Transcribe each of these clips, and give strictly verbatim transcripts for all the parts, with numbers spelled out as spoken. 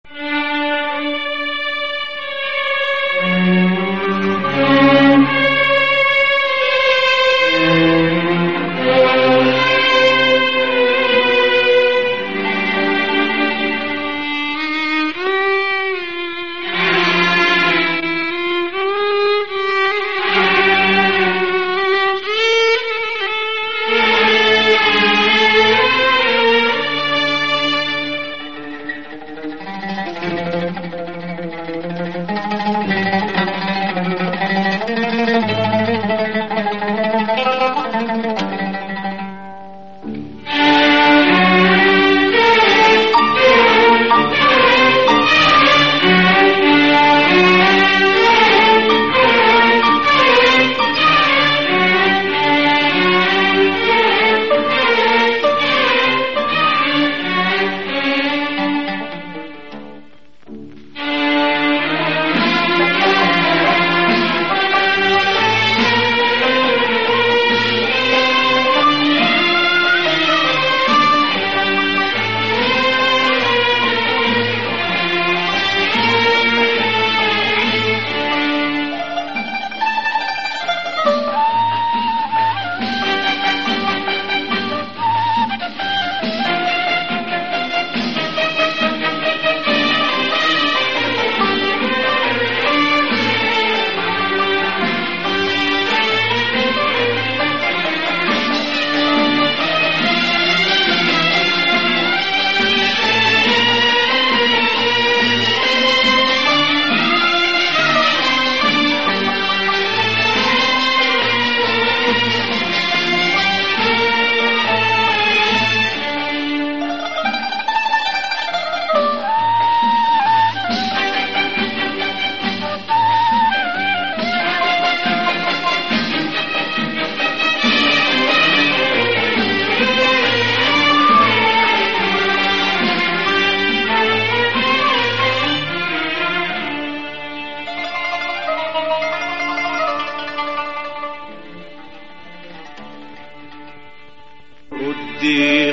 ردي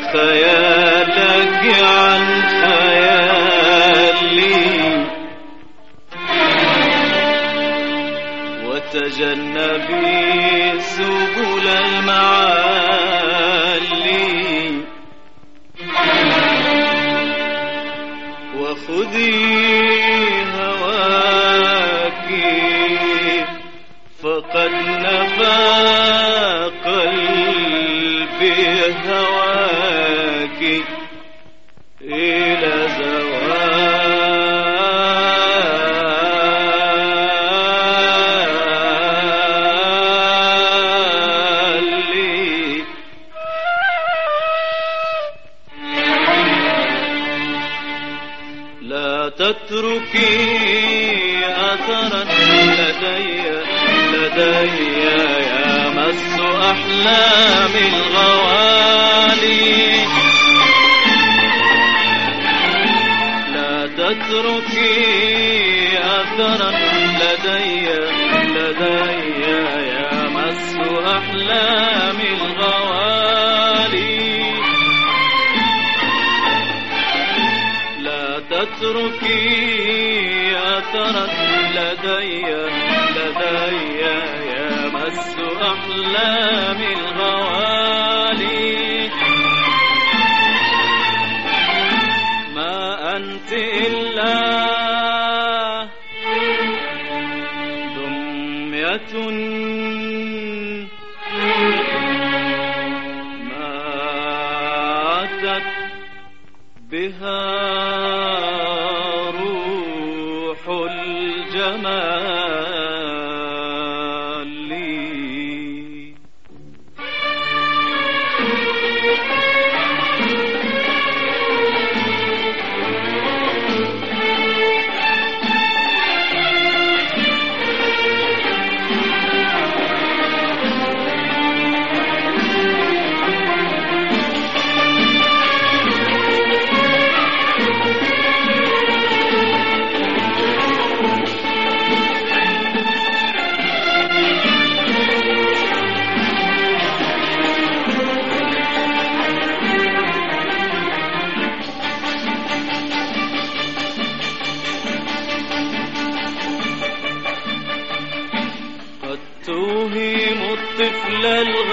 خيالك عن خيالي وتجنبي سبل المعالي وخذي هواك فقد نفى قلبي هواك إلى زوالي. لا تتركي أثرا لدي لدي يمس أحلام الغوالي. لا تتركي أثرا لدي لدي يمس أحلام الغوالي. لا تتركي أثرا لدي لدي يمس أحلام الغوالي. ما أنت إلا دمية ماتت بها روح الجمال.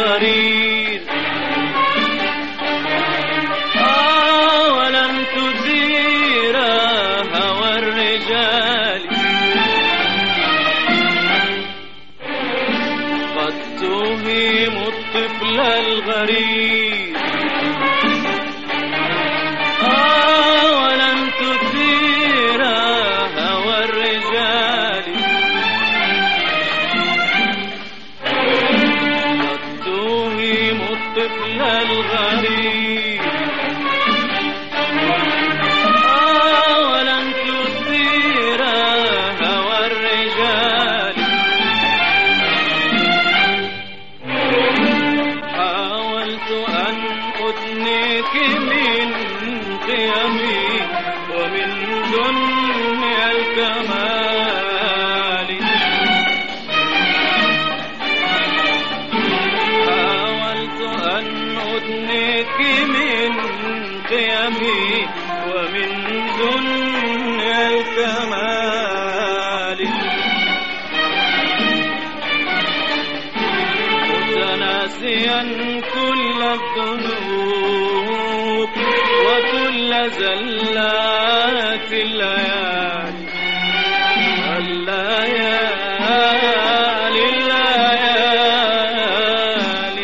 الغرير. آه ولن تثير هوى الرجال، قد توهم الطفل الغرير. آه ولن تثير هوى الرجال، قد توهم الطفل الغرير. آه ولن تثير هوى الرجال، حاولت أن أثنيك من قيمي ومن دنيا الكمال. حاولت أن أثنيك من قيمي ومن دنيا الكمال، متناسيا كل الذنوب وكل زلات الليالي. الليالي الليالي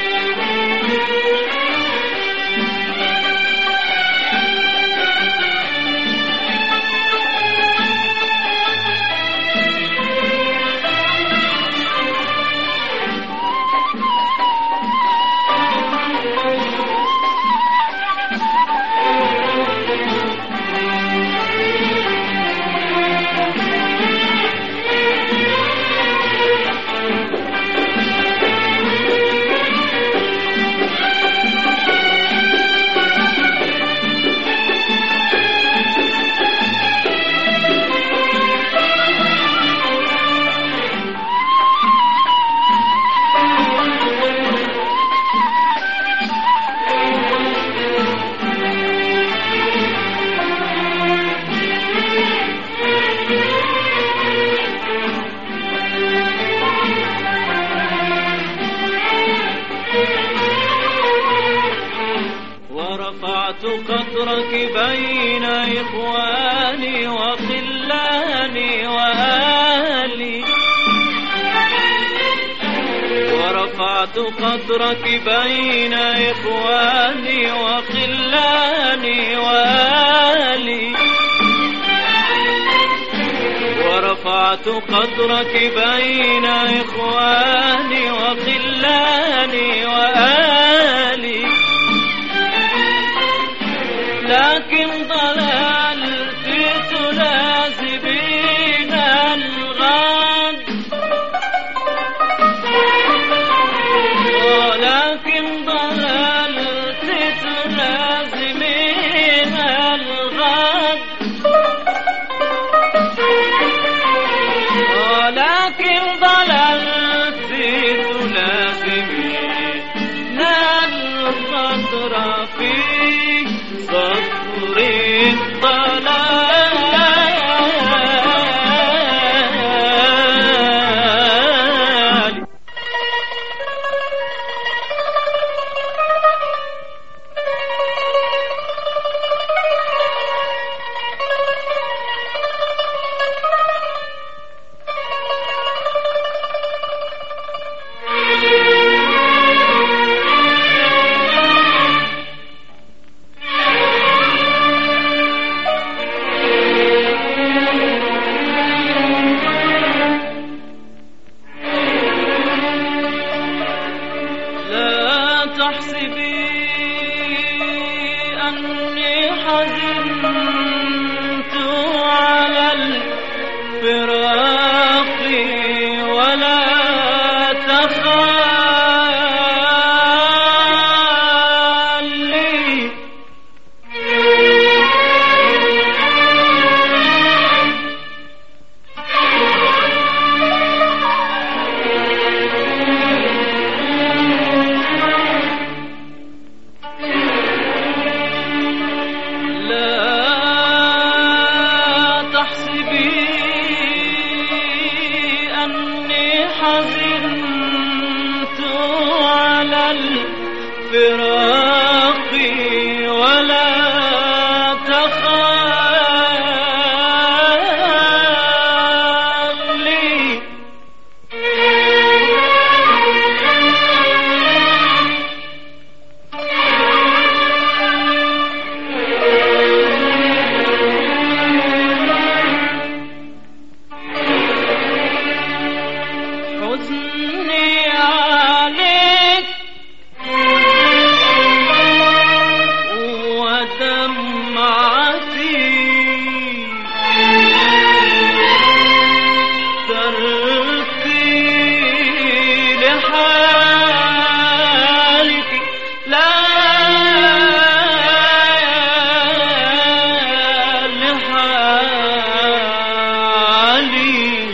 ورفعت قدرك بين إخواني وخلاني وأهلي. ورفعت قدرك بين إخواني وخلاني وأهلي. ورفعت قدرك بين إخواني وخلاني وأهلي، لكن ضللت تلازمين الغد. ولكن ضللت تلازمين الغد. ولكن ضللت تلازمين القدر في صفر الضلال. تحسبي أني حزنت على الفراق ولا تخالي. لا دمعتي ترثي لحالك لا لحالي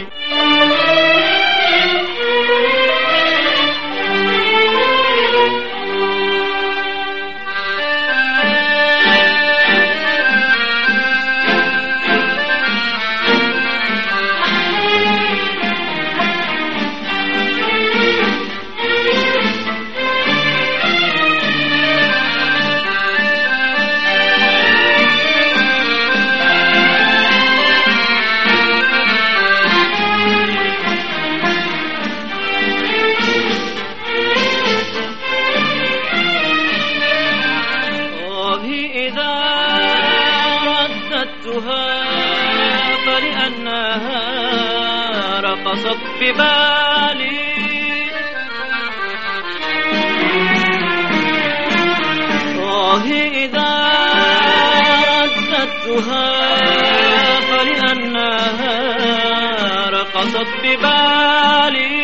إذا رددتها فلأنها رقصت ببالي آه إذا رددتها فلأنها رقصت ببالي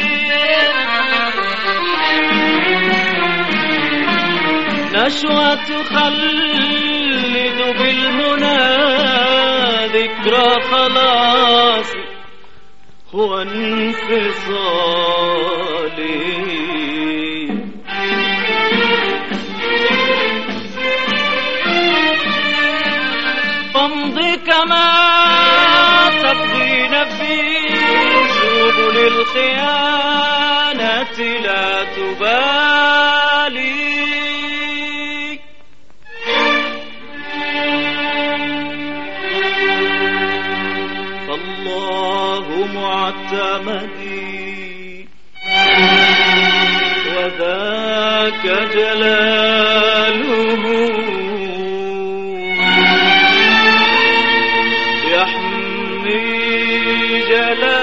نشوة تخلد بالمنى ذكرى خلاصي وانفصالي فامضي كما تبغين في سبل الخيانة لا تبالي فالله معتمدي وذاك جلاله يحمي جلاله